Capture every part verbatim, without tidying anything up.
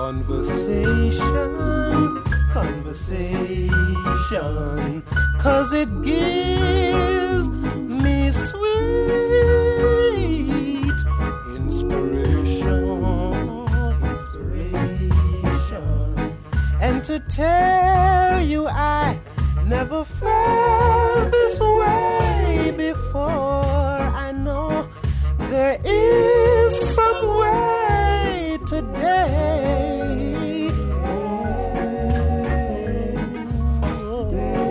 conversation, conversation, 'cause it gives me sweet inspiration, inspiration. And to tell you I never felt this way before. I know there is some way today. Oh,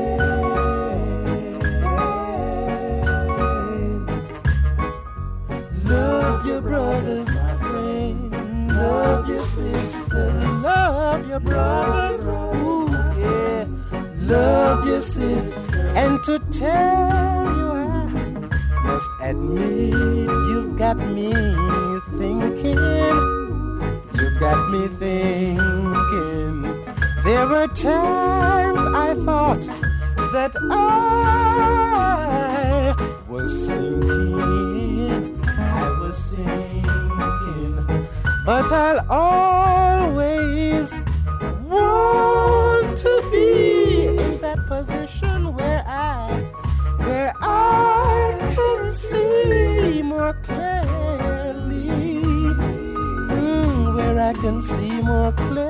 love your brothers, my friend. Love your sister. Love your brothers. Ooh, yeah. Love your sister. And to tell you I must admit you've got me thinking. You've got me thinking. There were times I thought that I was sinking. I was sinking. But I'll always want to be in that position where I, where I can see more clearly, mm, where I can see more clearly.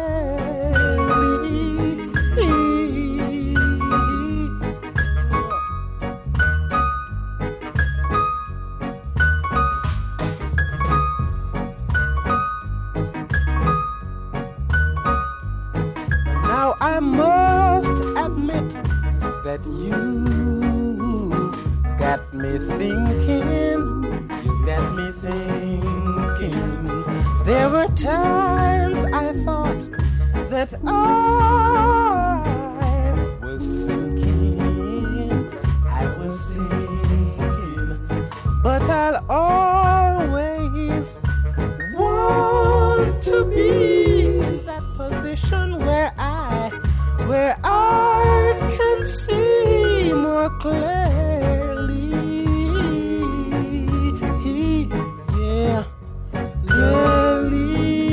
Now I must admit that you've got me thinking, you've got me thinking. There were times I thought that I was sinking, I was sinking. But I'll always want to be in that position where I, where I can see more clearly. Yeah, clearly.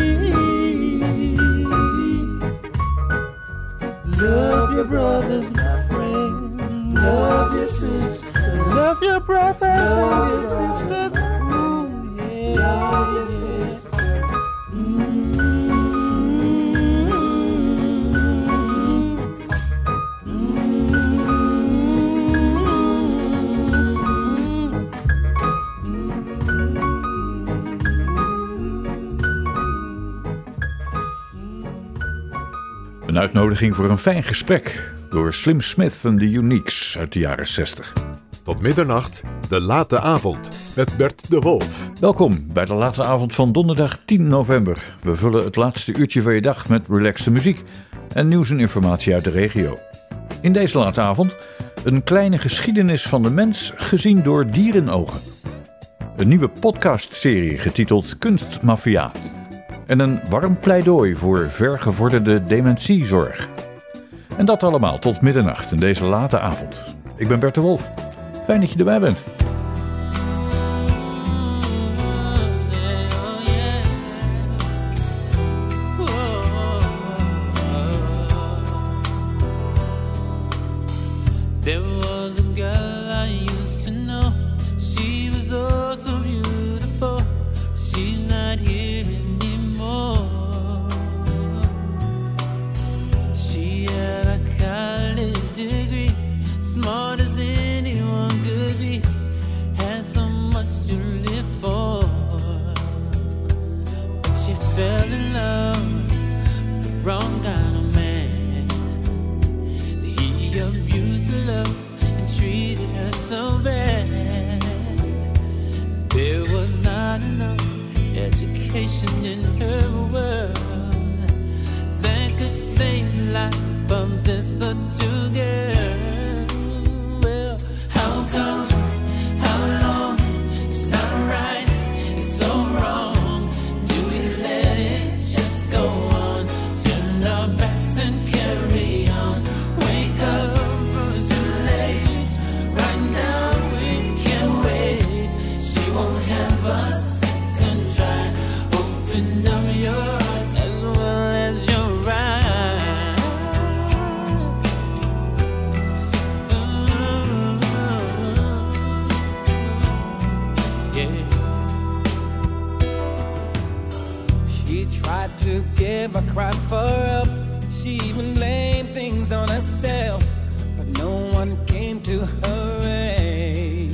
Love your brothers, my friend. Love your sisters. Love your brothers and your sisters. Ooh, yeah. Love your sisters. Een uitnodiging voor een fijn gesprek door Slim Smith en de Uniques uit de jaren zestig. Tot middernacht, de late avond met Bert de Wolf. Welkom bij de late avond van donderdag tien november. We vullen het laatste uurtje van je dag met relaxte muziek en nieuws en informatie uit de regio. In deze late avond een kleine geschiedenis van de mens gezien door dierenogen. Een nieuwe podcastserie getiteld Kunstmafia. En een warm pleidooi voor vergevorderde dementiezorg. En dat allemaal tot middernacht in deze late avond. Ik ben Bert de Wolf. Fijn dat je erbij bent. As well as cried for help. She even blamed things on herself, but no one came to her aid.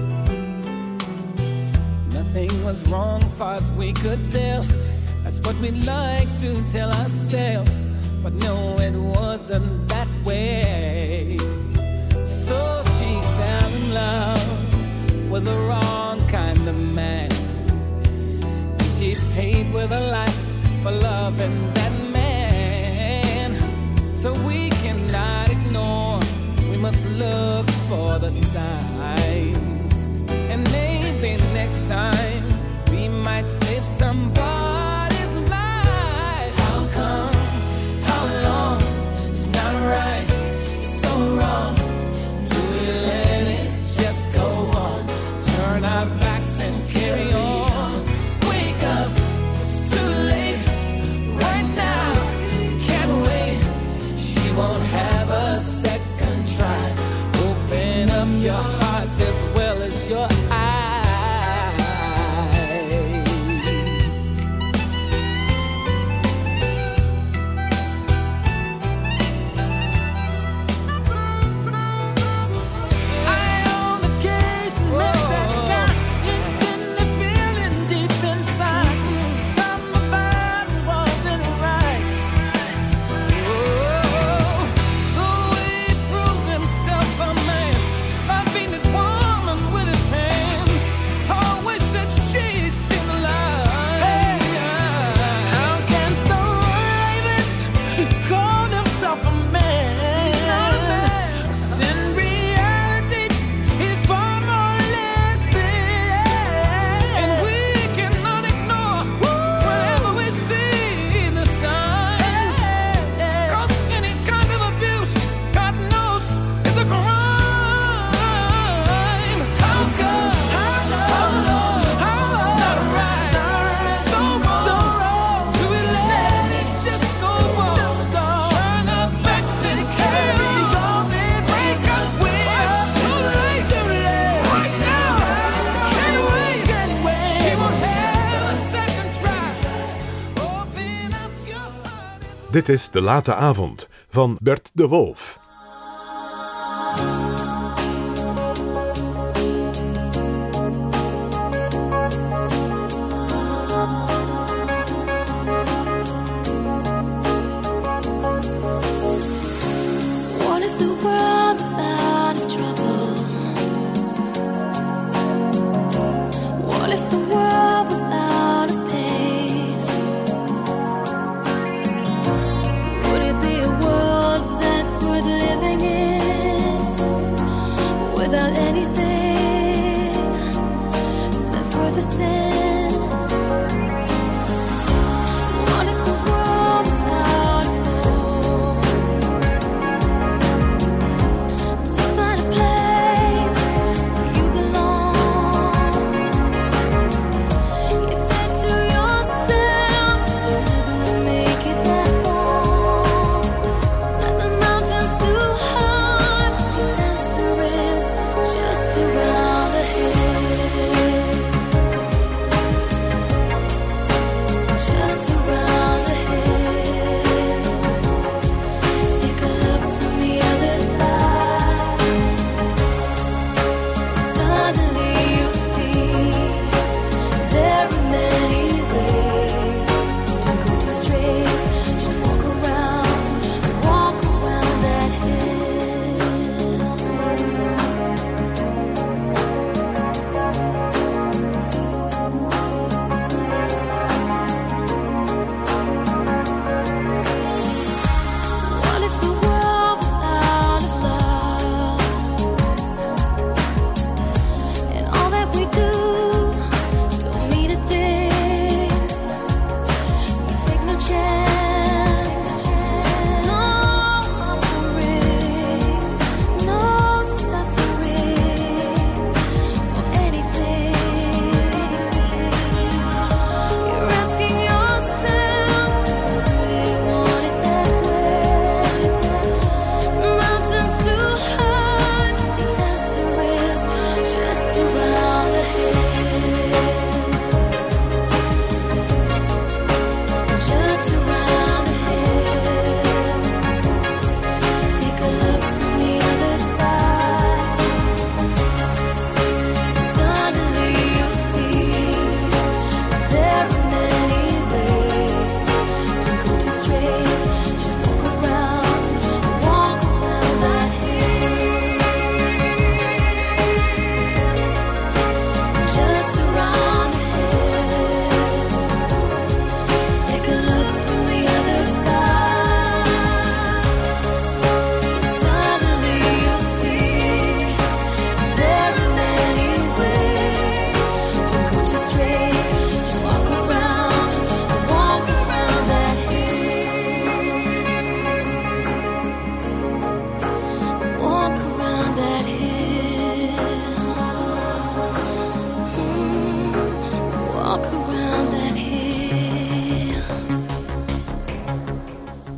Nothing was wrong far as we could tell. That's what we like to tell ourselves, but no, it wasn't that way. So she fell in love with the wrong kind of man. She paid with her life for loving that man. So we cannot ignore, we must look for the signs. And maybe next time we might save somebody's life. How come, how long, it's not right, so wrong. Do we let it just go on? Turn our backs and carry on. Wake up, it's too late. Right now, can't wait. She won't have a second try. Open up your hearts as well as your eyes. Dit is De Late Avond van Bert de Wolf. What if the world was out of trouble? What if the world was out of pain? Would it be a world that's worth living in without anything that's worth a sin? What if the world was out of hope? To find a place where you belong. You said to yourself, would you ever make it that far? That the mountain's too high, the answer is just around the hill.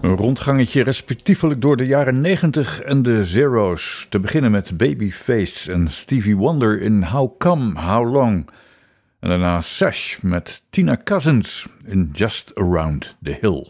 Een rondgangetje respectievelijk door de jaren negentig en de zero's. Te beginnen met Babyface en Stevie Wonder in How Come, How Long. En daarna Sash met Tina Cousins in Just Around the Hill.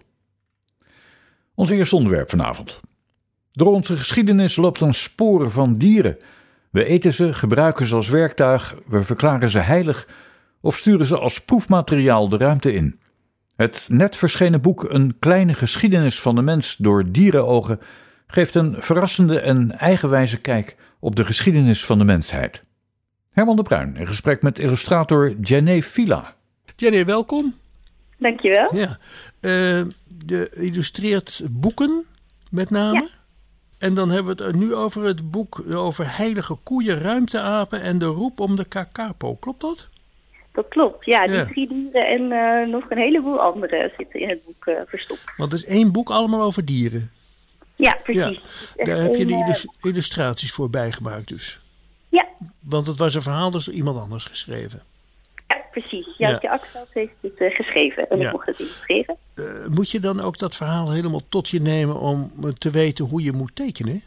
Ons eerste onderwerp vanavond. Door onze geschiedenis loopt een sporen van dieren. We eten ze, gebruiken ze als werktuig, we verklaren ze heilig of sturen ze als proefmateriaal de ruimte in. Het net verschenen boek Een kleine geschiedenis van de mens door dierenogen geeft een verrassende en eigenwijze kijk op de geschiedenis van de mensheid. Herman de Bruin in gesprek met illustrator Jenny Villa. Jenny, welkom. Dankjewel. Ja. Uh, je illustreert boeken met name. Ja. En dan hebben we het nu over het boek over heilige koeien, ruimteapen en de roep om de kakapo. Klopt dat? Dat klopt, ja. Die ja. drie dieren en uh, nog een heleboel andere zitten in het boek uh, verstopt. Want het is één boek allemaal over dieren. Ja, precies. Ja. Daar heb je de illus- illustraties voor bijgemaakt dus. Ja. Want het was een verhaal dus door iemand anders geschreven. Ja, precies. Joukje ja. Akveld heeft het uh, geschreven en ja. ik mocht het illustreren. Uh, moet je dan ook dat verhaal helemaal tot je nemen om te weten hoe je moet tekenen?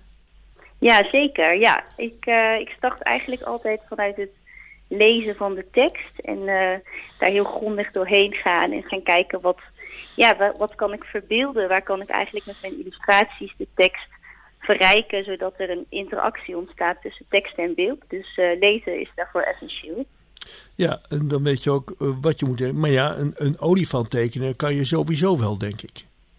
Ja, zeker. Ja. Ik, uh, ik start eigenlijk altijd vanuit het lezen van de tekst en uh, daar heel grondig doorheen gaan en gaan kijken wat, ja, wat, wat kan ik verbeelden, waar kan ik eigenlijk met mijn illustraties de tekst verrijken, zodat er een interactie ontstaat tussen tekst en beeld. Dus uh, lezen is daarvoor essentieel. Ja, en dan weet je ook uh, wat je moet doen. Maar ja, een, een olifant tekenen kan je sowieso wel, denk ik.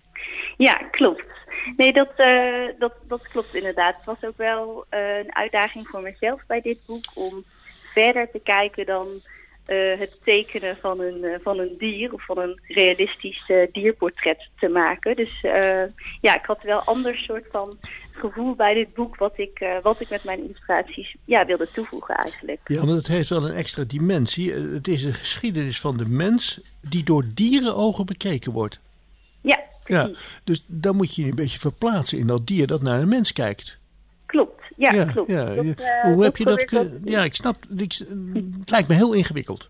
Ja, klopt. Nee, dat, uh, dat, dat klopt inderdaad. Het was ook wel uh, een uitdaging voor mezelf bij dit boek om verder te kijken dan uh, het tekenen van een, uh, van een dier of van een realistisch uh, dierportret te maken. Dus uh, ja, ik had wel een ander soort van gevoel bij dit boek wat ik, uh, wat ik met mijn illustraties ja, wilde toevoegen eigenlijk. Ja, maar het heeft wel een extra dimensie. Het is een geschiedenis van de mens die door dierenogen bekeken wordt. Ja, precies. Ja, dus dan moet je je een beetje verplaatsen in dat dier dat naar een mens kijkt. Klopt, ja, ja klopt. Ja, dat, uh, Hoe heb je dat kunnen? Ja, ik snap, ik, het lijkt me heel ingewikkeld.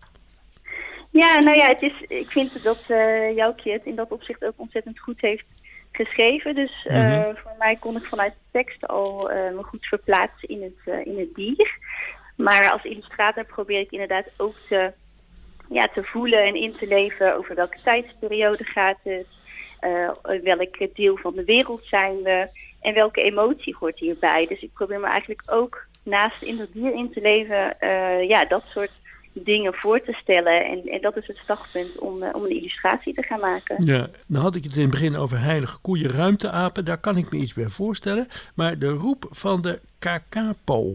Ja, nou ja, het is, ik vind dat uh, Joukje het in dat opzicht ook ontzettend goed heeft geschreven. Dus uh, mm-hmm. voor mij kon ik vanuit de tekst al uh, me goed verplaatsen in het, uh, in het dier. Maar als illustrator probeer ik inderdaad ook te, ja, te voelen en in te leven over welke tijdsperiode gaat het. Uh, welk deel van de wereld zijn we en welke emotie hoort hierbij. Dus ik probeer me eigenlijk ook naast in dat dier in te leven, uh, ja, dat soort dingen voor te stellen. En, en dat is het startpunt om, uh, om een illustratie te gaan maken. Ja, dan had ik het in het begin over heilige koeien, ruimteapen. Daar kan ik me iets bij voorstellen. Maar de roep van de kakapo.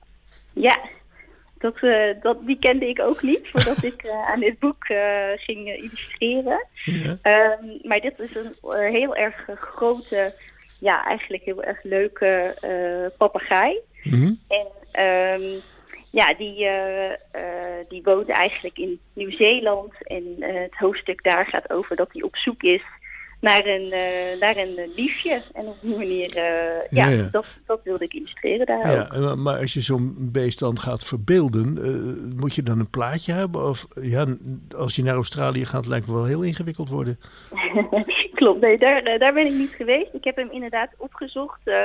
Ja, dat, uh, dat, die kende ik ook niet voordat ik uh, aan dit boek uh, ging uh, illustreren. Ja. Um, maar dit is een uh, heel erg uh, grote, ja, eigenlijk heel erg leuke uh, papegaai. Mm-hmm. En um, ja, die, uh, uh, die woont eigenlijk in Nieuw-Zeeland. En uh, het hoofdstuk daar gaat over dat hij op zoek is naar een, uh, naar een liefje. En op die manier, uh, ja, ja, ja. Dat, dat wilde ik illustreren daar ja, ook. Maar als je zo'n beest dan gaat verbeelden, uh, moet je dan een plaatje hebben? Of ja, als je naar Australië gaat, lijkt het wel heel ingewikkeld worden. Klopt, nee, daar, daar ben ik niet geweest. Ik heb hem inderdaad opgezocht, uh,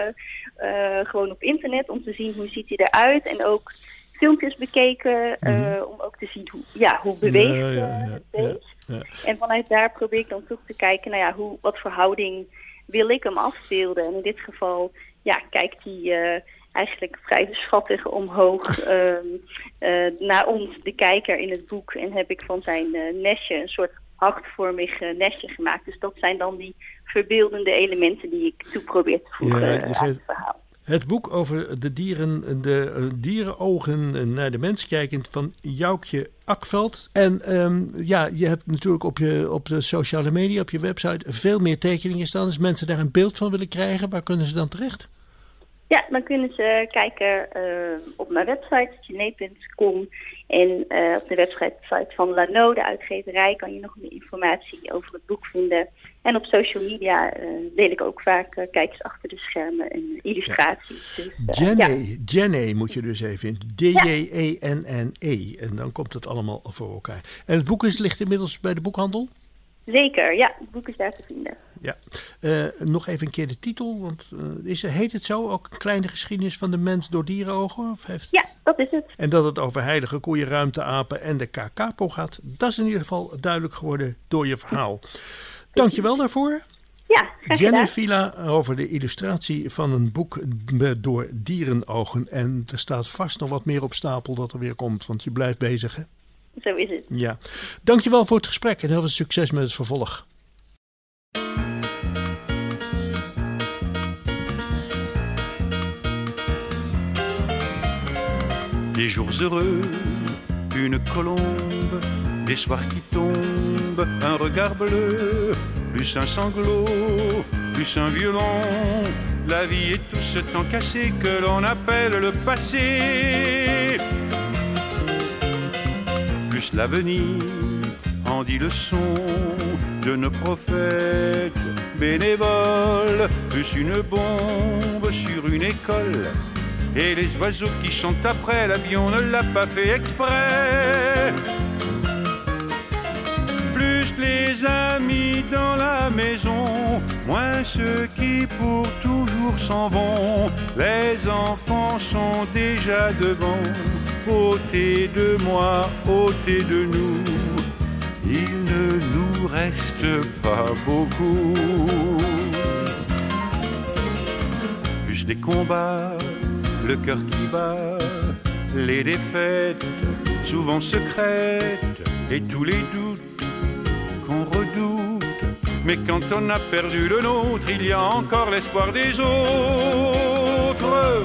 uh, gewoon op internet, om te zien hoe ziet hij eruit. En ook filmpjes bekeken, uh, mm-hmm. om ook te zien hoe, ja, hoe beweegt ja, ja, ja, uh, het beest. Ja, ja. En vanuit daar probeer ik dan terug te kijken, nou ja, hoe, wat verhouding wil ik hem afbeelden. En in dit geval, ja, kijkt hij uh, eigenlijk vrij schattig omhoog uh, uh, naar ons, de kijker in het boek. En heb ik van zijn uh, nestje een soort hartvormig uh, nestje gemaakt. Dus dat zijn dan die verbeeldende elementen die ik toe probeer te voegen ja, uh, aan het verhaal. Het boek over de dieren, de uh, dierenogen naar de mens kijkend van Joukje Akveld. En um, ja, je hebt natuurlijk op, je, op de sociale media, op je website, veel meer tekeningen staan. Als mensen daar een beeld van willen krijgen, waar kunnen ze dan terecht? Ja, dan kunnen ze kijken uh, op mijn website, jenny punt com. En uh, op de website van Lano, de uitgeverij, kan je nog meer informatie over het boek vinden. En op social media uh, deel ik ook vaak uh, kijkers achter de schermen en illustraties. Ja. Dus, uh, Jenny, ja. Jenny moet je dus even in. D J E N N E. En dan komt het allemaal voor elkaar. En het boek is, ligt inmiddels bij de boekhandel? Zeker, ja, het boek is daar te vinden. Ja. Uh, nog even een keer de titel, want uh, is, heet het zo ook een kleine geschiedenis van de mens door dierenogen? Of heeft... Ja, dat is het. En dat het over heilige koeien, ruimteapen en de kakapo gaat, dat is in ieder geval duidelijk geworden door je verhaal. Dankjewel daarvoor. Ja, graag Jenny gedaan. Villa over de illustratie van een boek door dierenogen. En er staat vast nog wat meer op stapel dat er weer komt, want je blijft bezig, hè? Zo is het. Ja. Dankjewel voor het gesprek en heel veel succes met het vervolg. Des jours heureux, une colombe, des soirs qui tombent, un regard bleu, plus un sanglot, plus un violon. La vie est tout ce temps cassé que l'on appelle le passé. Plus l'avenir en dit le son de nos prophètes bénévoles, plus une bombe sur une école. Et les oiseaux qui chantent après, l'avion ne l'a pas fait exprès. Plus les amis dans la maison, moins ceux qui pour toujours s'en vont. Les enfants sont déjà devant, ôtez de moi, ôtez de nous. Il ne nous reste pas beaucoup. Plus des combats, le cœur qui bat, les défaites souvent secrètes et tous les doutes qu'on redoute. Mais quand on a perdu le nôtre, il y a encore l'espoir des autres.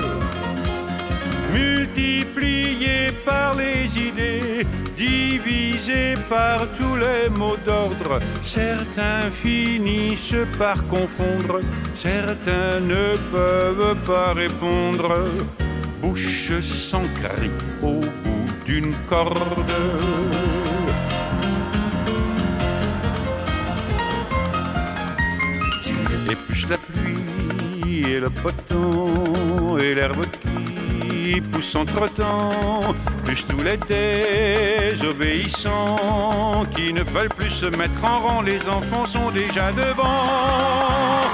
Multipliés par les idées, divisés par tous les mots d'ordre, certains finissent par confondre, certains ne peuvent pas répondre. Bouche sans cri au bout d'une corde. Et plus la pluie et le beau temps et l'herbe qui pousse entre-temps, plus tous les désobéissants qui ne veulent plus se mettre en rang, les enfants sont déjà devant.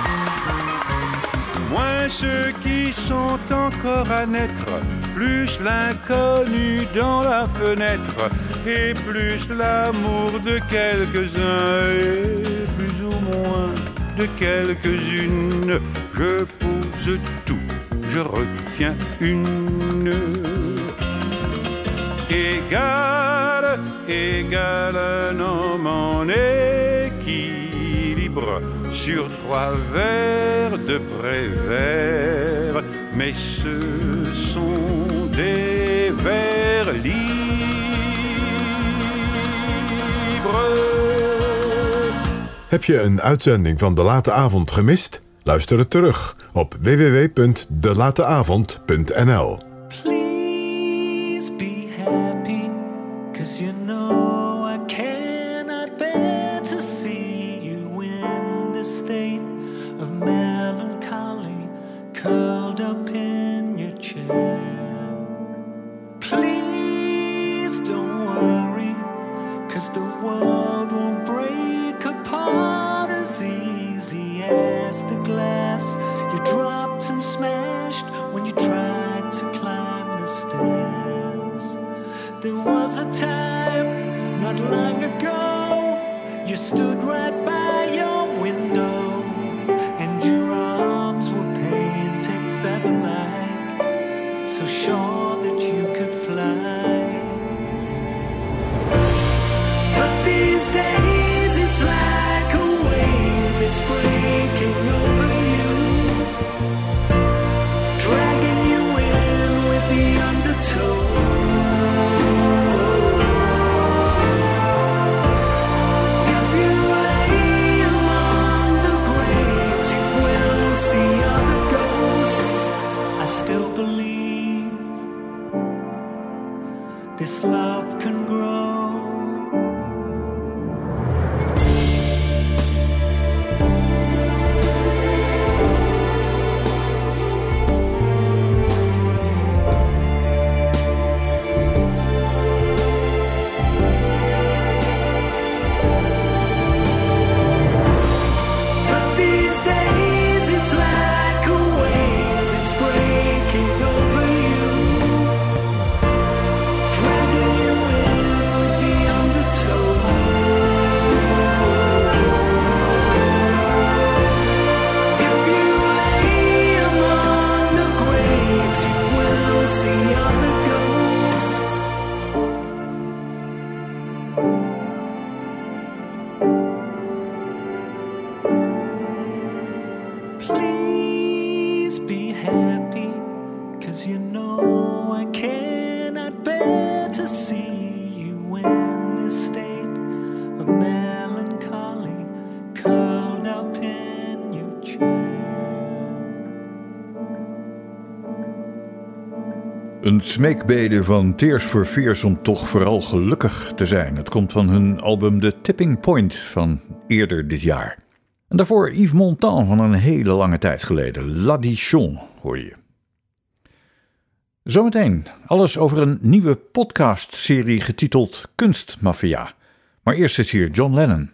Moins ceux qui sont encore à naître, plus l'inconnu dans la fenêtre, et plus l'amour de quelques-uns, et plus ou moins de quelques-unes. Je pose tout, je retiens une. Égal, égal, un homme en équilibre sur trois vers de Prévert, mais ce sont des vers libres. Heb je een uitzending van De Late Avond gemist? Luister het terug op w w w punt de late avond punt n l. Please be happy, 'cause you know I cannot bear to see you in this state of melancholy, curled up in your chair. Please don't worry, 'cause the world won't break apart as easy as the glass you dropped and smashed when you tried to climb the stairs. There was a time not long ago you stood right by your window and your arms were painted feather-like, so sure that you could fly. But these days it's like a wave is breaking over you, dragging you in with the undertow. If you lay among the graves, you will see other ghosts. I still believe this love can grow. Een smeekbede van Tears for Fears om toch vooral gelukkig te zijn. Het komt van hun album The Tipping Point van eerder dit jaar. En daarvoor Yves Montand van een hele lange tijd geleden. L'Addition hoor je. Zometeen alles over een nieuwe podcastserie getiteld Kunstmafia. Maar eerst is hier John Lennon.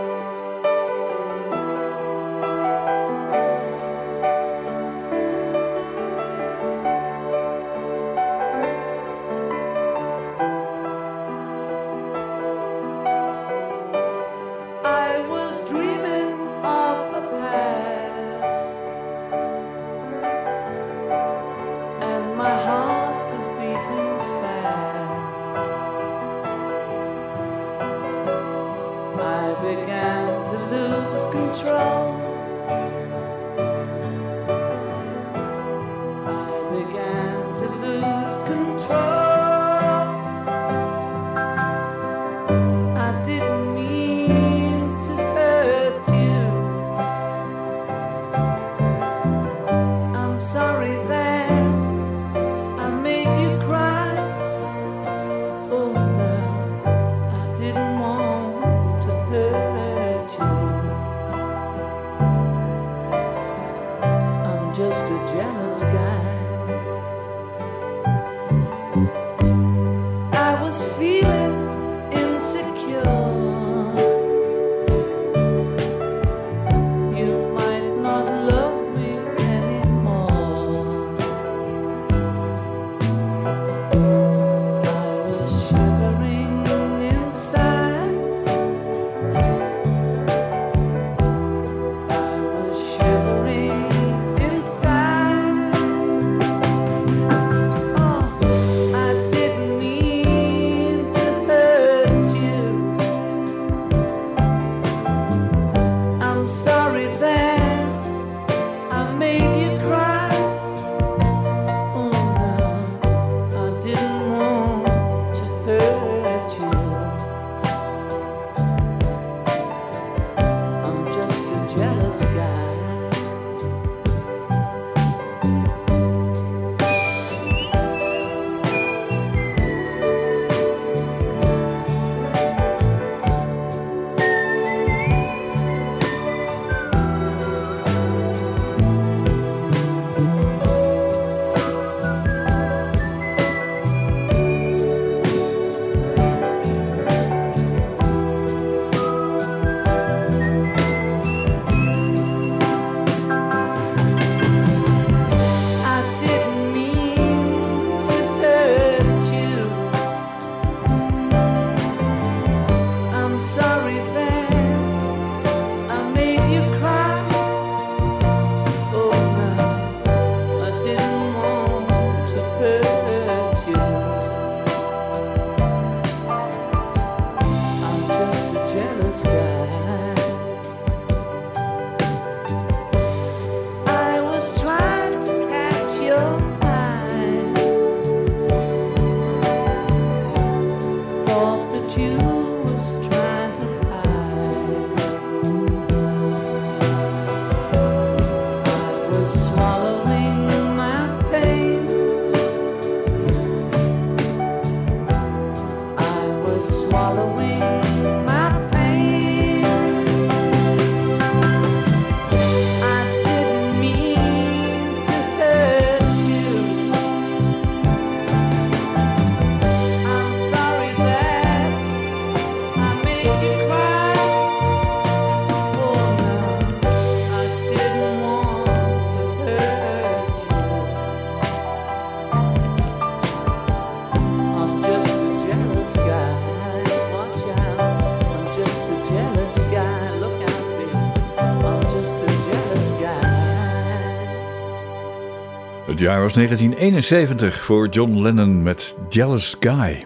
Het jaar was negentien eenenzeventig voor John Lennon met Jealous Guy.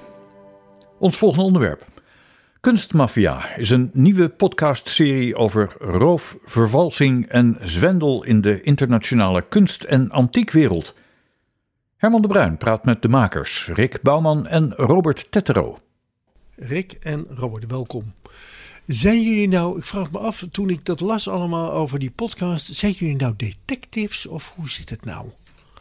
Ons volgende onderwerp. Kunstmafia is een nieuwe podcastserie over roof, vervalsing en zwendel in de internationale kunst- en antiekwereld. Herman de Bruin praat met de makers, Rick Bouwman en Robert Tettero. Rick en Robert, welkom. Zijn jullie nou, ik vraag me af, toen ik dat las allemaal over die podcast, zijn jullie nou detectives of hoe zit het nou?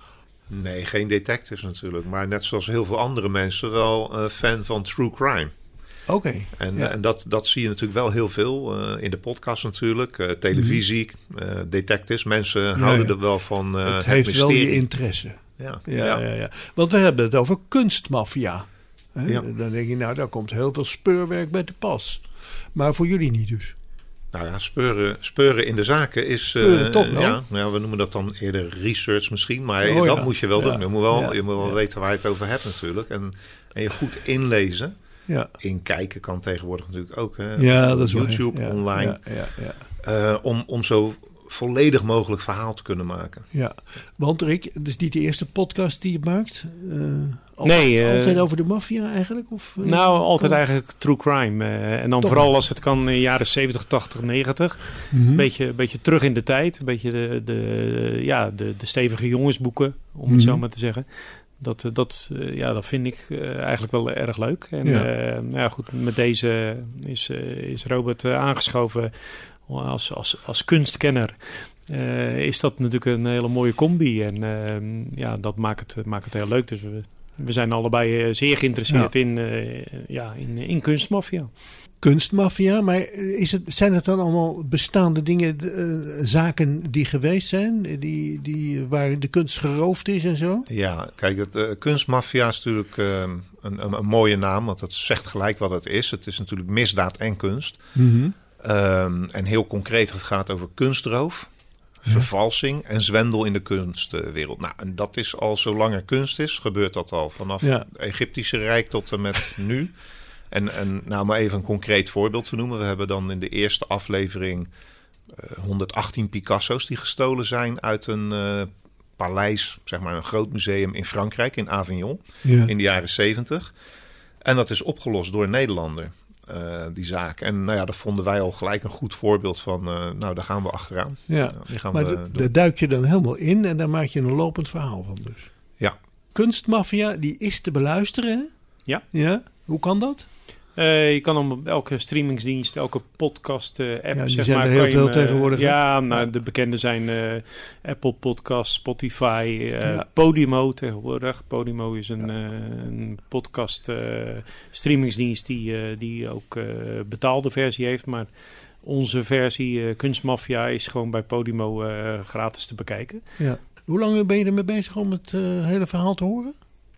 Nee, geen detectives natuurlijk. Maar net zoals heel veel andere mensen wel uh, fan van true crime. Oké. Okay, en ja. en dat, dat zie je natuurlijk wel heel veel. Uh, in de podcast natuurlijk. Uh, televisie, mm-hmm. uh, detectives. Mensen ja, houden ja. er wel van uh, het, het heeft mysterie. wel je interesse. Ja. Ja, Ja. ja, ja. Want we hebben het over kunstmafia. Hè? Ja. Dan denk je, nou, daar komt heel veel speurwerk bij te pas. Maar voor jullie niet dus. Nou ja, speuren, speuren in de zaken is... Uh, Speuren toch wel? Ja, nou, we noemen dat dan eerder research misschien. Maar oh, dat ja. moet je wel ja. doen. Je moet wel, ja. je moet wel ja. weten waar je het over hebt natuurlijk. En, en je goed inlezen. Ja. Inkijken kan tegenwoordig natuurlijk ook. Hè? Ja, dat is YouTube, ja. online. Ja, ja, ja. Uh, om, om zo volledig mogelijk verhaal te kunnen maken. Ja, want Rick, het is niet de eerste podcast die je maakt. Uh, altijd, nee. Uh, altijd over de maffia eigenlijk? Of, uh, nou, altijd of? eigenlijk true crime. Uh, en dan Toch vooral wel. als het kan in de jaren zeventig, tachtig, negentig. Mm-hmm. Een beetje, beetje terug in de tijd. Een beetje de, de, ja, de, de stevige jongensboeken, om Mm-hmm. het zo maar te zeggen. Dat, dat, uh, ja, dat vind ik uh, eigenlijk wel erg leuk. En ja. Uh, ja, goed, met deze is, uh, is Robert uh, aangeschoven als, als, als kunstkenner. Uh, is dat natuurlijk een hele mooie combi. En uh, ja, dat maakt het, maakt het heel leuk. Dus we, we zijn allebei uh, zeer geïnteresseerd ja. in, uh, ja, in, in kunstmafia. Kunstmafia, maar is het, zijn het dan allemaal bestaande dingen, uh, zaken die geweest zijn, die, die, waar de kunst geroofd is en zo? Ja, kijk, het uh, kunstmafia is natuurlijk uh, een, een, een mooie naam, want dat zegt gelijk wat het is. Het is natuurlijk misdaad en kunst. Mm-hmm. Um, en heel concreet, het gaat over kunstroof, ja. vervalsing en zwendel in de kunstwereld. Nou, en dat is al zolang er kunst is, gebeurt dat al vanaf ja. het Egyptische Rijk tot en met nu. En, en nou, maar even een concreet voorbeeld te noemen. We hebben dan in de eerste aflevering uh, honderdachttien Picasso's die gestolen zijn uit een uh, paleis, zeg maar een groot museum in Frankrijk, in Avignon, ja. in de jaren zeventig. En dat is opgelost door een Nederlander, uh, die zaak. En nou ja, dat vonden wij al gelijk een goed voorbeeld van, uh, nou, daar gaan we achteraan. Ja, nou, die gaan maar we de, daar duik je dan helemaal in en daar maak je een lopend verhaal van dus. Ja. Kunstmafia, die is te beluisteren, hè? Ja. Ja, hoe kan dat? Uh, je kan hem op elke streamingsdienst, elke podcast uh, app, ja, die zeg zijn maar, er heel kan veel je hem, uh, tegenwoordig. Ja, nou, ja, de bekende zijn uh, Apple Podcasts, Spotify, uh, ja. Podimo tegenwoordig. Podimo is een, ja. uh, een podcast uh, streamingsdienst die, uh, die ook uh, betaalde versie heeft, maar onze versie uh, Kunstmafia is gewoon bij Podimo uh, gratis te bekijken. Ja. Hoe lang ben je ermee bezig om het uh, hele verhaal te horen?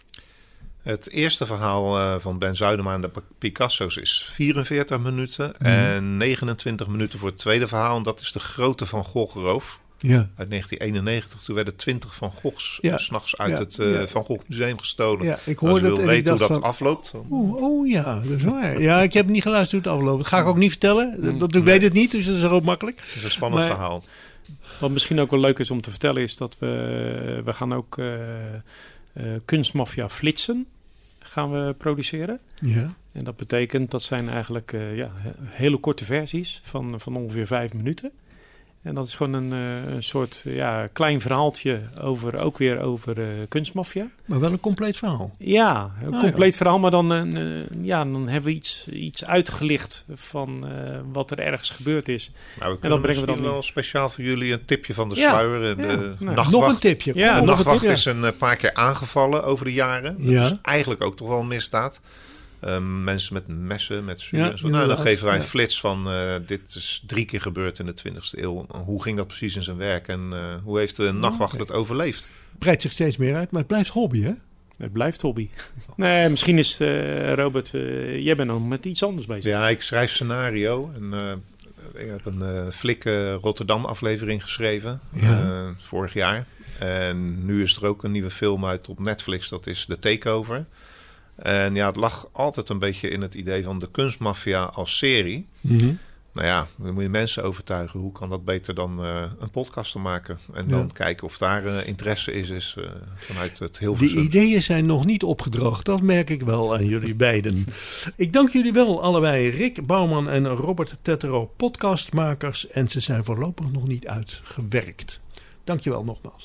Het eerste verhaal uh, van Ben Zuidema en de Picasso's is vierenveertig minuten. Mm. En negenentwintig minuten voor het tweede verhaal. En dat is de grote Van Gogh-roof. Ja. Uit negentien eenennegentig. Toen werden twintig Van Goghs ja. s'nachts uit ja. het uh, ja. Van Gogh Museum gestolen. Ja, ik hoorde Als je het wil en weten ik dacht hoe dat van, afloopt. Oh, oh ja, dat is waar. Ja, ik heb niet geluisterd hoe het afloopt. Dat ga ik ook niet vertellen. Dat, ik weet het niet, dus dat is ook makkelijk. Het is een spannend maar, verhaal. Wat misschien ook wel leuk is om te vertellen is dat we, we gaan ook uh, uh, Kunstmafia flitsen gaan we produceren. Ja. En dat betekent, dat zijn eigenlijk uh, ja, hele korte versies van, van ongeveer vijf minuten. En dat is gewoon een, uh, een soort ja, klein verhaaltje over, ook weer over uh, kunstmafia. Maar wel een compleet verhaal. Ja, een ah, compleet ja. verhaal, maar dan, uh, ja, dan hebben we iets, iets uitgelicht van uh, wat er ergens gebeurd is. Nou, we en dat brengen we dan wel in. speciaal voor jullie een tipje van de ja. sluier. En ja. de nou, nachtwacht. Nog een tipje. Ja, de nog nachtwacht een tip, is een paar keer aangevallen over de jaren. Dat ja. is eigenlijk ook toch wel een misdaad. Um, mensen met messen, met zuur. Ja, en zo. Nou, dan geven wij een ja. flits van uh, dit is drie keer gebeurd in de twintigste eeuw. Hoe ging dat precies in zijn werk en uh, hoe heeft de nachtwacht okay. het overleefd? Breidt zich steeds meer uit, maar het blijft hobby, hè? Het blijft hobby. Nee, misschien is uh, Robert, uh, jij bent nog met iets anders bezig. Ja, ik schrijf scenario en uh, ik heb een uh, flikke Rotterdam aflevering geschreven ja. uh, vorig jaar. En nu is er ook een nieuwe film uit op Netflix, dat is The Takeover. En ja, het lag altijd een beetje in het idee van de kunstmafia als serie. Mm-hmm. Nou ja, dan moet je mensen overtuigen. Hoe kan dat beter dan uh, een podcast te maken? En dan ja. kijken of daar uh, interesse is, is uh, vanuit het Hilversum. Die ideeën zijn nog niet opgedroogd. Dat merk ik wel aan jullie beiden. Ik dank jullie wel allebei. Rick Bouwman en Robert Tettero, podcastmakers. En ze zijn voorlopig nog niet uitgewerkt. Dank je wel nogmaals.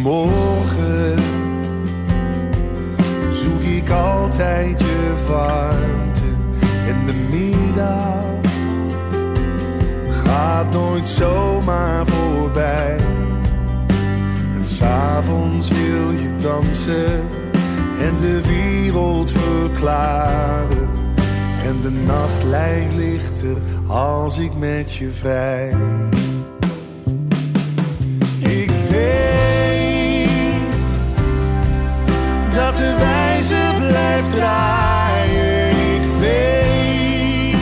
morgen zoek ik altijd je warmte. En de middag gaat nooit zomaar voorbij. En 's avonds wil je dansen en de wereld verklaren. En de nacht lijkt lichter als ik met je vrij. Ik weet dat de wijze blijft draaien. Ik weet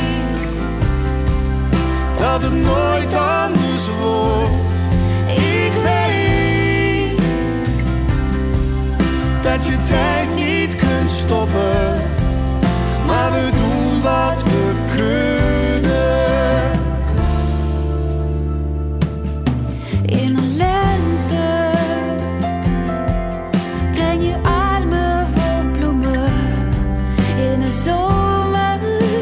dat het nooit anders wordt. Ik weet dat je tijd niet kunt stoppen, maar we doen wat we kunnen. In een lente breng je armen vol bloemen. In een zomer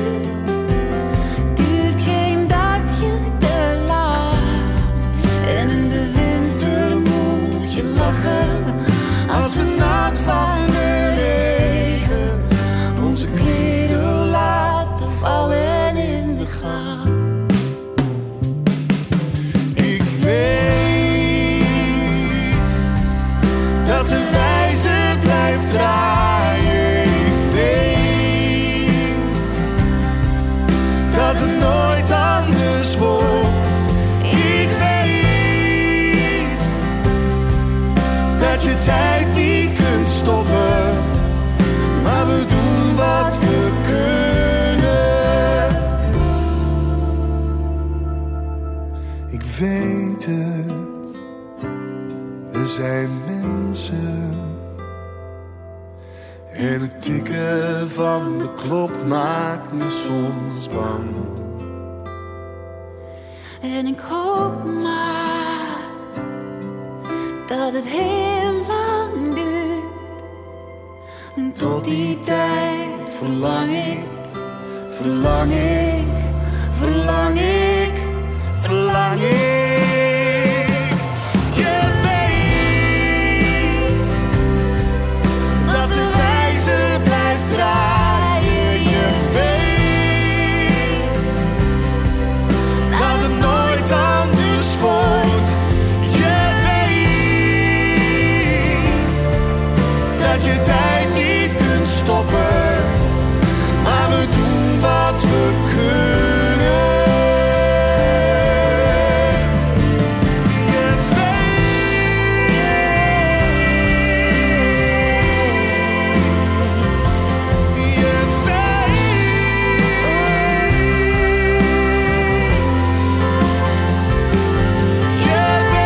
duurt geen dagje te lang. En in de winter moet je lachen als we nat van de regen onze kleren laten vallen in de gang. Ik weet dat de wijze blijft draaien. Ik weet dat het nooit anders wordt. Ik weet dat je tijd niet kunt stoppen, maar we doen wat we kunnen. Ik weet het, we zijn mensen. En het tikken van de klok maakt me soms bang. En ik hoop maar dat het heel lang duurt. En tot die tijd verlang ik, Verlang ik, verlang ik, verlang ik. Je weet dat de wijze blijft draaien. Je weet dat het nooit anders wordt. Je weet dat je tijd niet kunt stoppen, maar we doen wat we kunnen. Je weet, je weet, je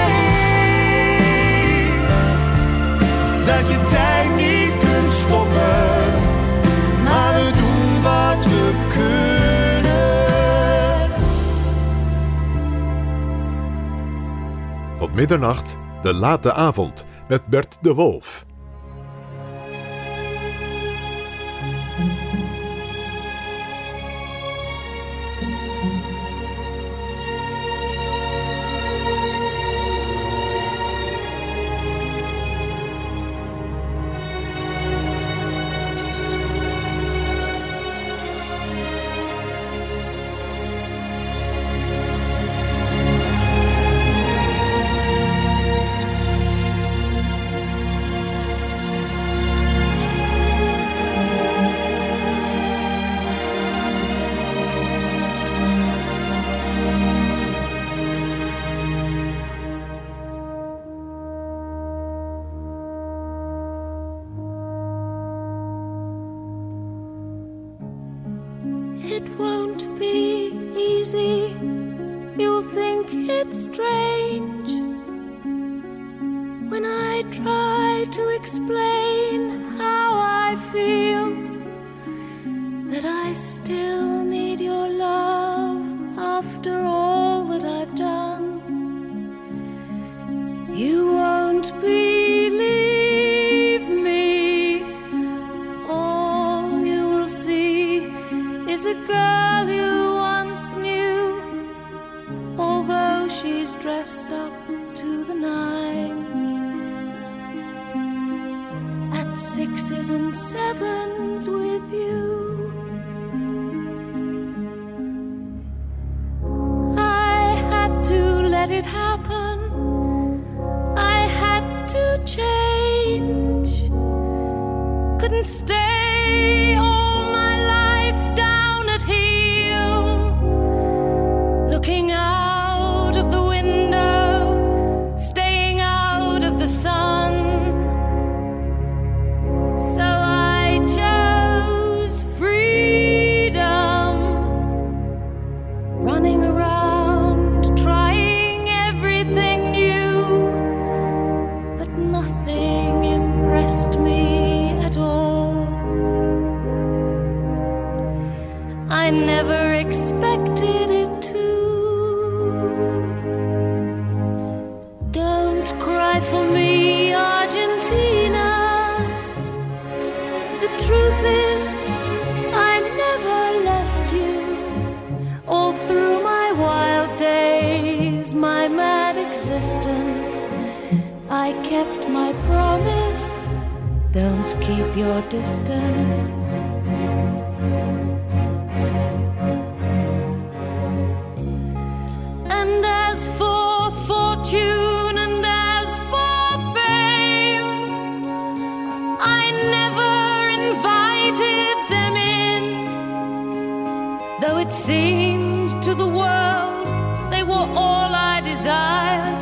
weet dat je tijd niet kunt stoppen, maar we doen wat we kunnen. Tot middernacht, de late avond met Bert de Wolf. it won't be easy. You'll think it's strange when I try to explain how I feel, that I still need your love after all that I've done. You won't believe me. All you will see is a girl you once knew, although she's dressed up to the nines. sixes and sevens with you. I had to let it happen. I had to change. Couldn't stay all my life down at heel, looking out of the window, staying out of the sun. So I chose freedom, running around, trying everything new, but nothing impressed me at all. I never expected it to. Don't cry for me, Argentina. The truth is, I never left you. All through my wild days, my mad existence, I kept my promise. Don't keep your distance. And as for fortune and as for fame, I never invited them in. Though it seemed to the world they were all I desired,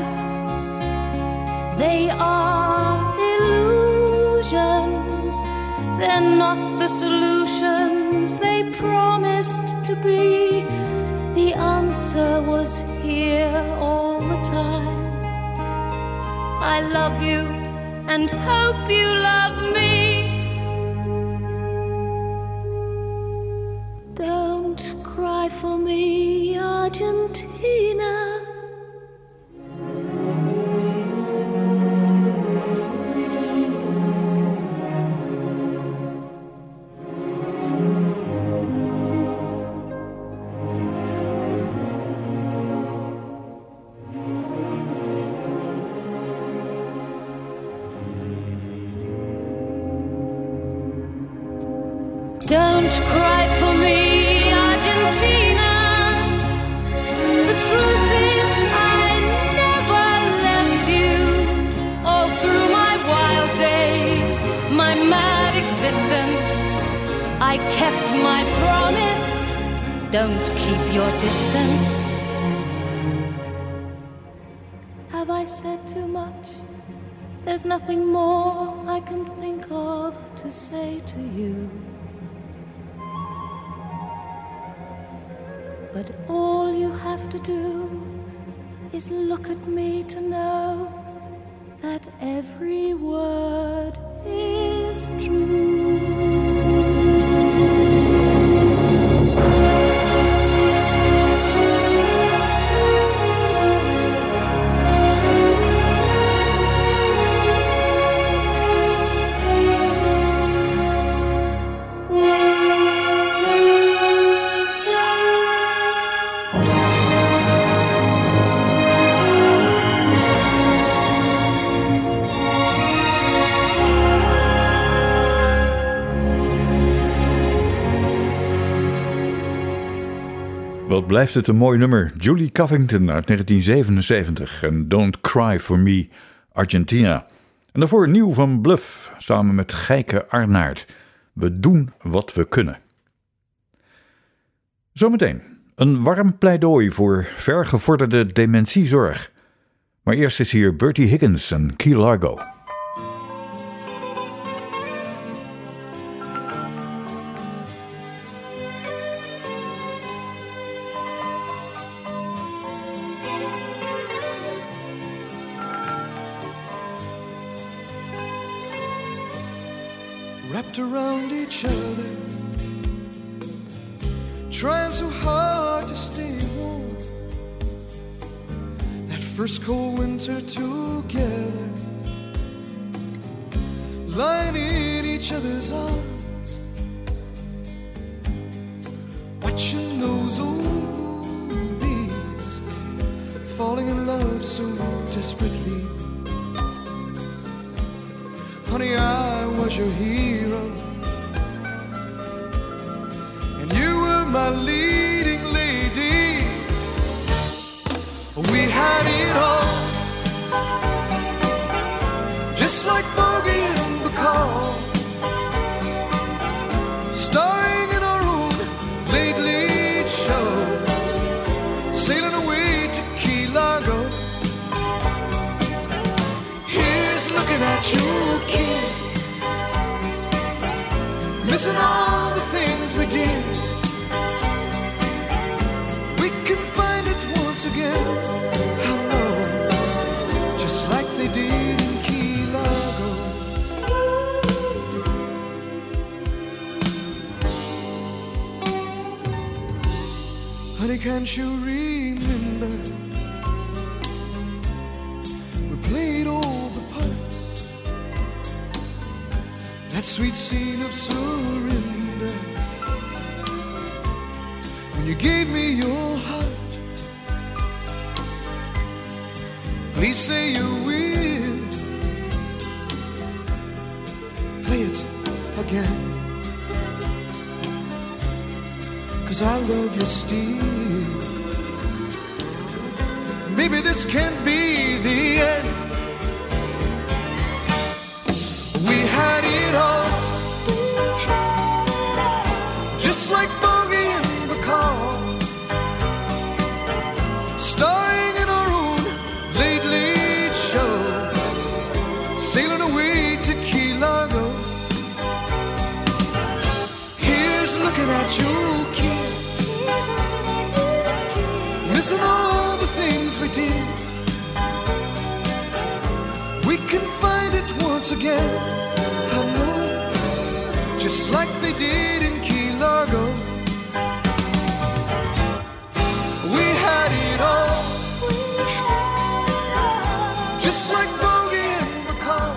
they are illusions. They're not the solutions they promised to be. The answer was here all the time. I love you and hope you love me. Don't cry for me, Argentina. Don't cry for me, Argentina. The truth is, I never left you. All through my wild days, my mad existence, I kept my promise. Don't keep your distance. Have I said too much? There's nothing more I can think of to say to you. But all you have to do is look at me to know that every word is true. Wat blijft het een mooi nummer. Julie Covington uit negentien zevenenzeventig en Don't Cry For Me, Argentina. En daarvoor nieuw van Bluff, samen met Gijke Arnaert. We doen wat we kunnen. Zometeen een warm pleidooi voor vergevorderde dementiezorg. Maar eerst is hier Bertie Higgins en Key Largo. Wrapped around each other, trying so hard to stay warm. That first cold winter together, lying in each other's arms, watching those old movies, falling in love so desperately. Honey, I was your hero, and you were my leading lady. We had it all, just like Bogey and Bacall, starring in our own late late show, sailing away to Key Largo. Here's looking at you, kid, missing all the things we did. We can find it once again, how long, just like they did in Key Largo. Honey, can't you remember? We played all the parts, that sweet scene of surrender, when you gave me your heart. Please say you will play it again, 'cause I love you still. Maybe this can't be the end. We had it all, just like Bogey and Bacall, starring in our own late late show, sailing away to Key Largo. Here's looking at you, kid, missing all the things we did. We can find it once again, I know, just like they did in Key Largo. We had it all, just like Bogey and Bacall,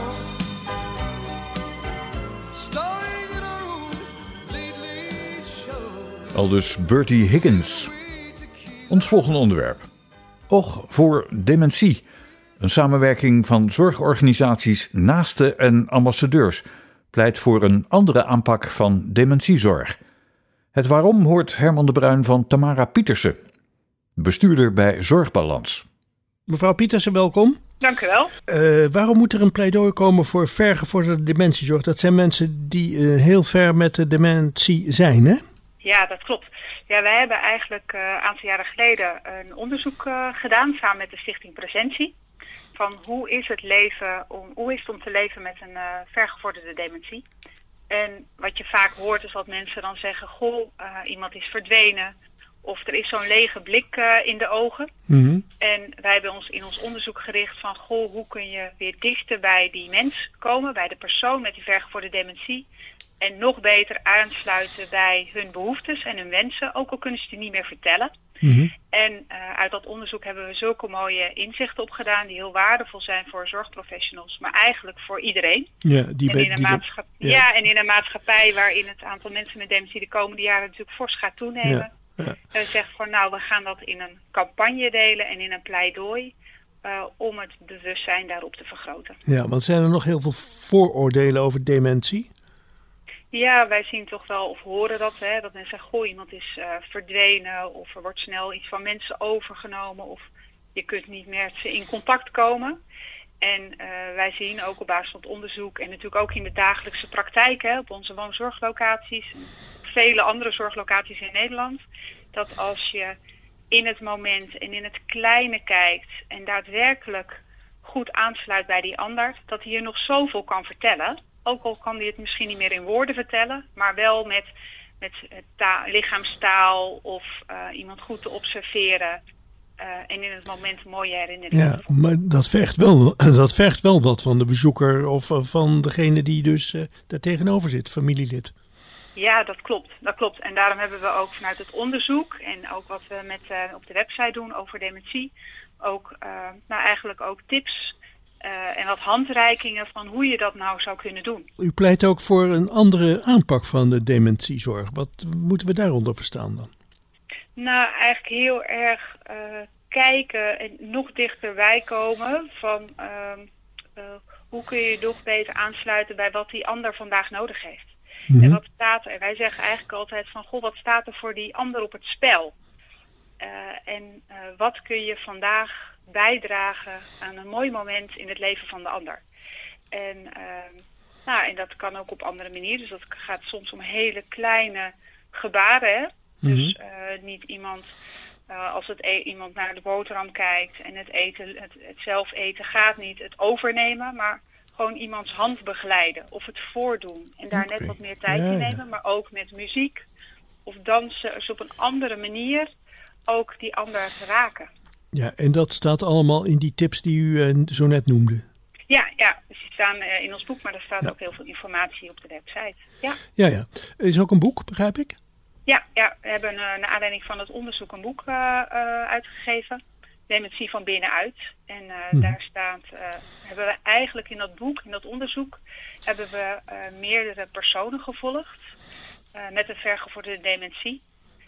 starring in our own late late show. Aldus Bertie Higgins. Ons volgende onderwerp. Oog voor dementie. Een samenwerking van zorgorganisaties, naasten en ambassadeurs pleit voor een andere aanpak van dementiezorg. Het waarom hoort Herman de Bruin van Tamara Pietersen, bestuurder bij Zorgbalans. Mevrouw Pietersen, welkom. Dank u wel. Uh, waarom moet er een pleidooi komen voor vergevorderde dementiezorg? Dat zijn mensen die uh, heel ver met de dementie zijn, hè? Ja, dat klopt. Ja, wij hebben eigenlijk een uh, aantal jaren geleden een onderzoek uh, gedaan samen met de Stichting Presentie. Van hoe is het leven om, hoe is het om te leven met een uh, vergevorderde dementie? En wat je vaak hoort is dat mensen dan zeggen, goh, uh, iemand is verdwenen. Of er is zo'n lege blik uh, in de ogen. Mm-hmm. En wij hebben ons in ons onderzoek gericht van, goh, hoe kun je weer dichter bij die mens komen, bij de persoon met die vergevorderde dementie. En nog beter aansluiten bij hun behoeftes en hun wensen, ook al kunnen ze die niet meer vertellen. Mm-hmm. En uh, uit dat onderzoek hebben we zulke mooie inzichten opgedaan die heel waardevol zijn voor zorgprofessionals, maar eigenlijk voor iedereen. Ja, die en in een die maatschappij, ja. ja, en in een maatschappij waarin het aantal mensen met dementie de komende jaren natuurlijk fors gaat toenemen. Ja. Ja. En we zeggen van, nou, we gaan dat in een campagne delen en in een pleidooi uh, om het bewustzijn daarop te vergroten. Ja, want zijn er nog heel veel vooroordelen over dementie? Ja, wij zien toch wel of horen dat, hè, dat mensen zeggen, goh, iemand is uh, verdwenen of er wordt snel iets van mensen overgenomen of je kunt niet meer met ze in contact komen. En uh, wij zien ook op basis van het onderzoek en natuurlijk ook in de dagelijkse praktijk, hè, op onze woonzorglocaties en vele andere zorglocaties in Nederland, dat als je in het moment en in het kleine kijkt en daadwerkelijk goed aansluit bij die ander, dat hij je nog zoveel kan vertellen. Ook al kan hij het misschien niet meer in woorden vertellen, maar wel met, met ta- lichaamstaal of uh, iemand goed te observeren uh, en in het moment mooie herinneringen. Ja, maar dat vergt wel, dat vergt wel wat van de bezoeker of van degene die dus uh, daar tegenover zit, familielid. Ja, dat klopt. Dat klopt. En daarom hebben we ook vanuit het onderzoek en ook wat we met, uh, op de website doen over dementie, ook uh, nou eigenlijk ook tips uh, en wat handreikingen van hoe je dat nou zou kunnen doen. U pleit ook voor een andere aanpak van de dementiezorg. Wat moeten we daaronder verstaan dan? Nou, eigenlijk heel erg uh, kijken en nog dichterbij komen van uh, uh, hoe kun je nog beter aansluiten bij wat die ander vandaag nodig heeft. Mm-hmm. En wat staat er? En wij zeggen eigenlijk altijd van, goh, wat staat er voor die ander op het spel? Uh, en uh, wat kun je vandaag bijdragen aan een mooi moment in het leven van de ander? En, uh, nou, en dat kan ook op andere manieren. Dus dat gaat soms om hele kleine gebaren. Hè? Mm-hmm. Dus uh, niet iemand, uh, als het e- iemand naar de boterham kijkt en het, eten, het, het zelf eten gaat niet, het overnemen, maar gewoon iemands hand begeleiden of het voordoen. En daar okay. net wat meer tijd ja, in nemen, ja. maar ook met muziek of dansen. Dus op een andere manier ook die ander raken. Ja, en dat staat allemaal in die tips die u uh, zo net noemde. Ja, ja, dus die staan uh, in ons boek, maar er staat ja. ook heel veel informatie op de website. Ja, ja, ja. Er is ook een boek, begrijp ik? Ja, ja, we hebben uh, naar aanleiding van het onderzoek een boek uh, uh, uitgegeven. Dementie van binnenuit. En uh, hmm. daar staat, uh, hebben we eigenlijk in dat boek, in dat onderzoek, hebben we uh, meerdere personen gevolgd uh, met een vergevorderde dementie.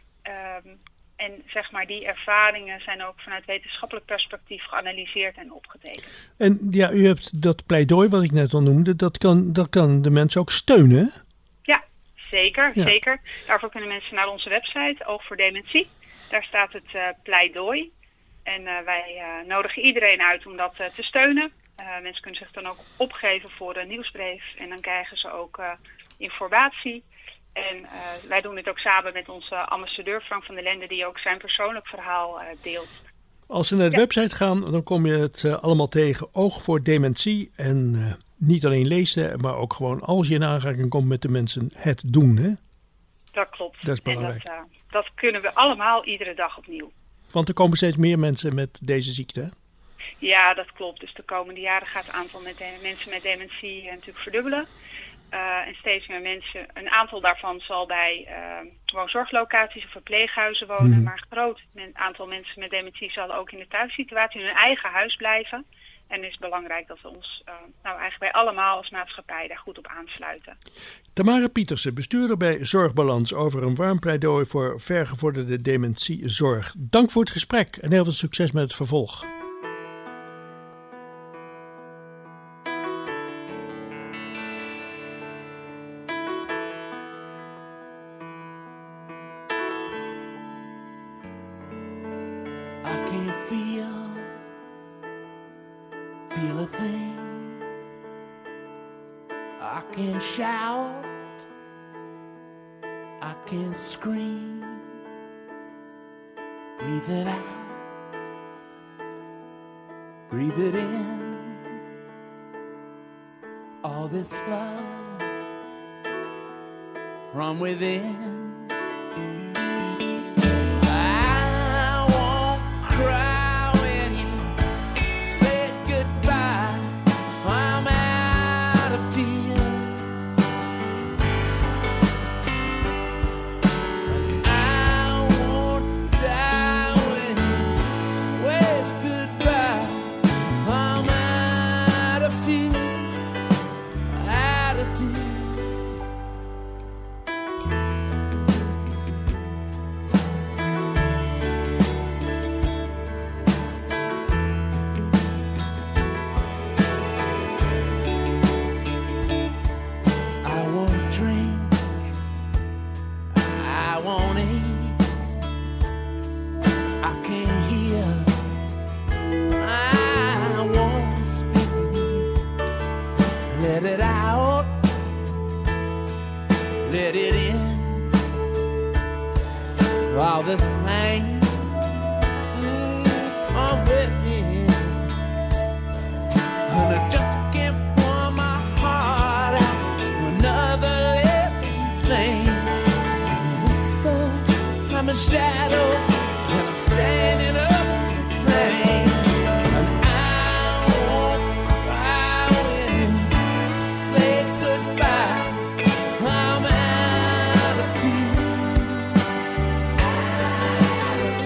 Um, en zeg maar, die ervaringen zijn ook vanuit wetenschappelijk perspectief geanalyseerd en opgetekend. En ja, u hebt dat pleidooi wat ik net al noemde, dat kan, dat kan de mensen ook steunen, hè? Ja, zeker, ja. zeker. Daarvoor kunnen mensen naar onze website, Oog voor Dementie. Daar staat het uh, pleidooi. En uh, wij uh, nodigen iedereen uit om dat uh, te steunen. Uh, mensen kunnen zich dan ook opgeven voor een nieuwsbrief. En dan krijgen ze ook uh, informatie. En uh, wij doen dit ook samen met onze ambassadeur Frank van der Lende, die ook zijn persoonlijk verhaal uh, deelt. Als ze naar de ja. website gaan, dan kom je het uh, allemaal tegen. Oog voor Dementie. En uh, niet alleen lezen, maar ook gewoon als je in aanraking komt met de mensen, het doen, hè? Dat klopt. Dat is belangrijk. En dat, uh, dat kunnen we allemaal iedere dag opnieuw. Want er komen steeds meer mensen met deze ziekte, hè? Ja, dat klopt. Dus de komende jaren gaat het aantal met de, mensen met dementie uh, natuurlijk verdubbelen. Uh, en steeds meer mensen, een aantal daarvan zal bij uh, woonzorglocaties of verpleeghuizen wonen. Mm. Maar een groot aantal mensen met dementie zal ook in de thuissituatie in hun eigen huis blijven. En het is belangrijk dat we ons uh, nou eigenlijk bij allemaal als maatschappij daar goed op aansluiten. Tamara Pietersen, bestuurder bij Zorgbalans, over een warm pleidooi voor vergevorderde dementiezorg. Dank voor het gesprek en heel veel succes met het vervolg. Feel a thing. I can shout, I can scream, breathe it out, breathe it in. All this love from within. I won't cry. All this pain, mm, I'm with me, and I just can't pour my heart out to another living thing. And you whisper, I'm a shadow, and I'm standing up to sing. And I won't cry when you say goodbye. I'm out of tears.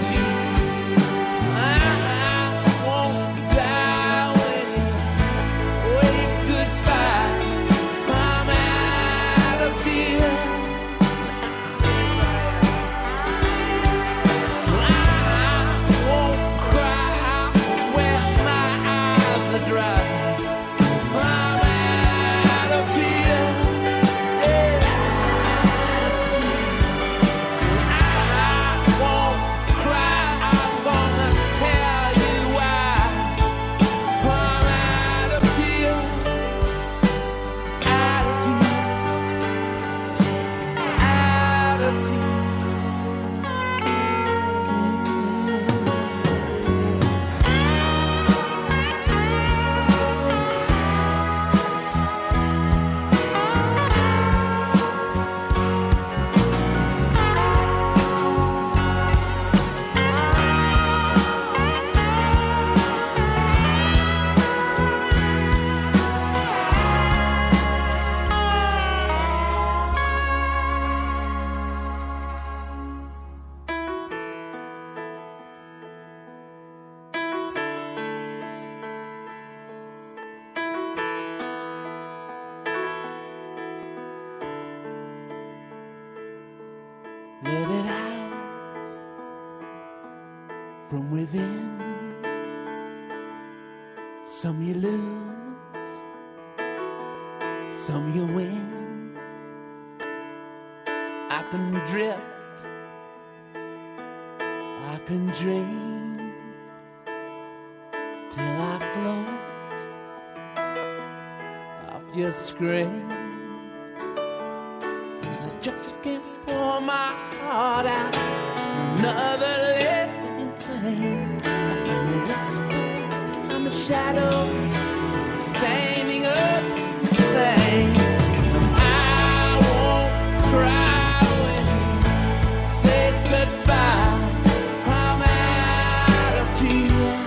from within. Some you lose, some you win. I can drift, I can dream, till I float off your screen. I just can't pour my heart out to another living thing. I'm a whisper, I'm a shadow, standing up to say, I won't cry when you say goodbye. I'm out of tears,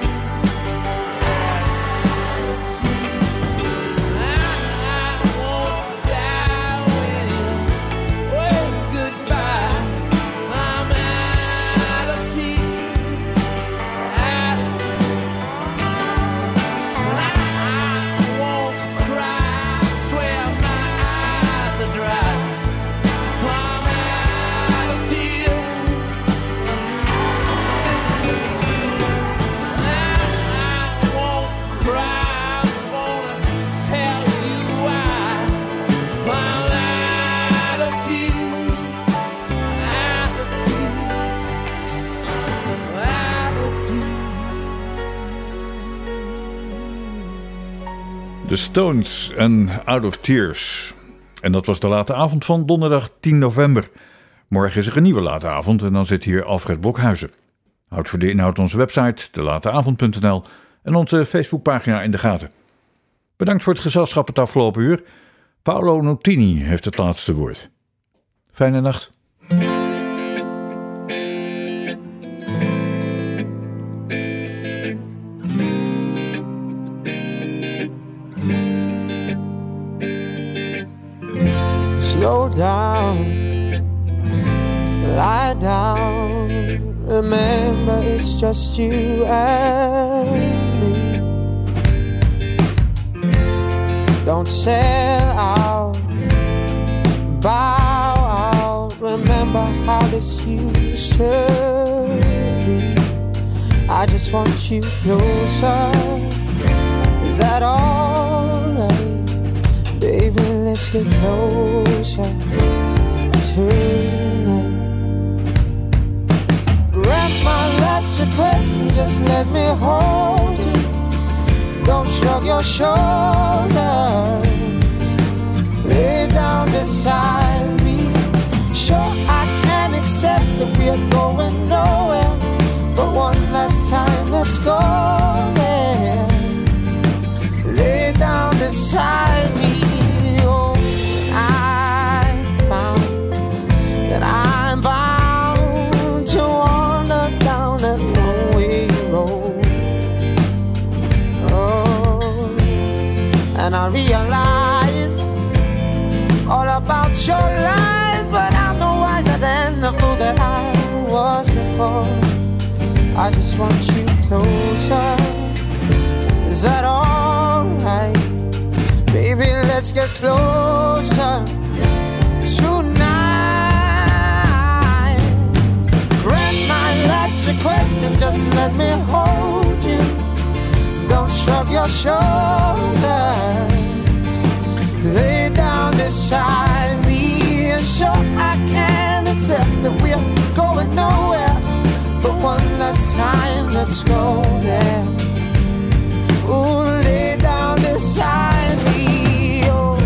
out of tears. I won't die when you wave goodbye. I'm out of tears, out of The Stones en Out of Tears. En dat was de late avond van donderdag tien november. Morgen is er een nieuwe late avond en dan zit hier Alfred Blokhuizen. Houd voor de inhoud onze website, de late avond punt n l en onze Facebookpagina in de gaten. Bedankt voor het gezelschap het afgelopen uur. Paolo Nutini heeft het laatste woord. Fijne nacht. Slow down, lie down. Remember it's just you and me. Don't sell out, bow out. Remember how this used to be. I just want you closer. Is that alright? Baby, let's get closer tonight. Grant my last request and just let me hold you. Don't shrug your shoulders. Lay down beside me. Sure, I can accept that we're going nowhere, but one last time, let's go there. Lay down beside me. I'm bound to wander down that lonely road. Oh, and I realize all about your lies, but I'm no wiser than the fool that I was before. I just want you closer. Is that alright? Baby, let's get closer tonight. Last request and just let me hold you. Don't shrug your shoulders. Lay down beside me. And sure, I can accept that we're going nowhere, but one last time, let's go there. Ooh, lay down beside me. Oh,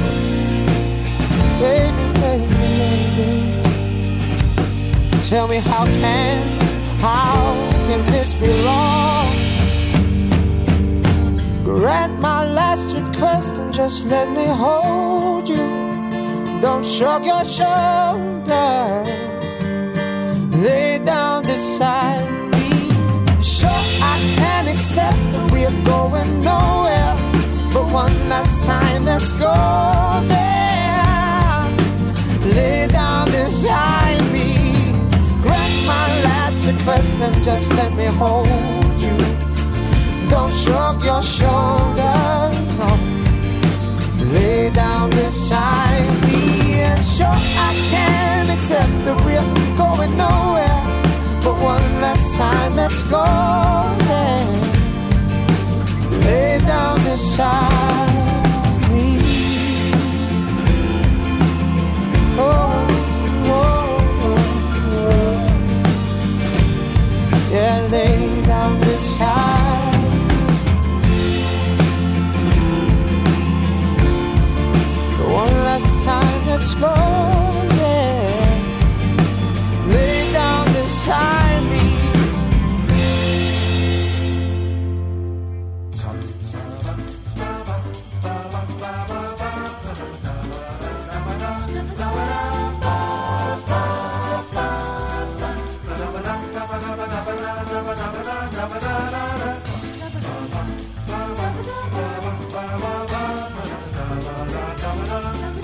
baby, baby, baby. Tell me how can How can this be wrong? Grant my last request and just let me hold you. Don't shrug your shoulders. Lay down beside me. Sure, I can accept that we're going nowhere, but one last time, let's go there. Lay down beside me. Grant my last request and just let me hold you. Don't shrug your shoulders, no. Lay down beside me. And sure, I can accept that we're going nowhere, but one last time, let's go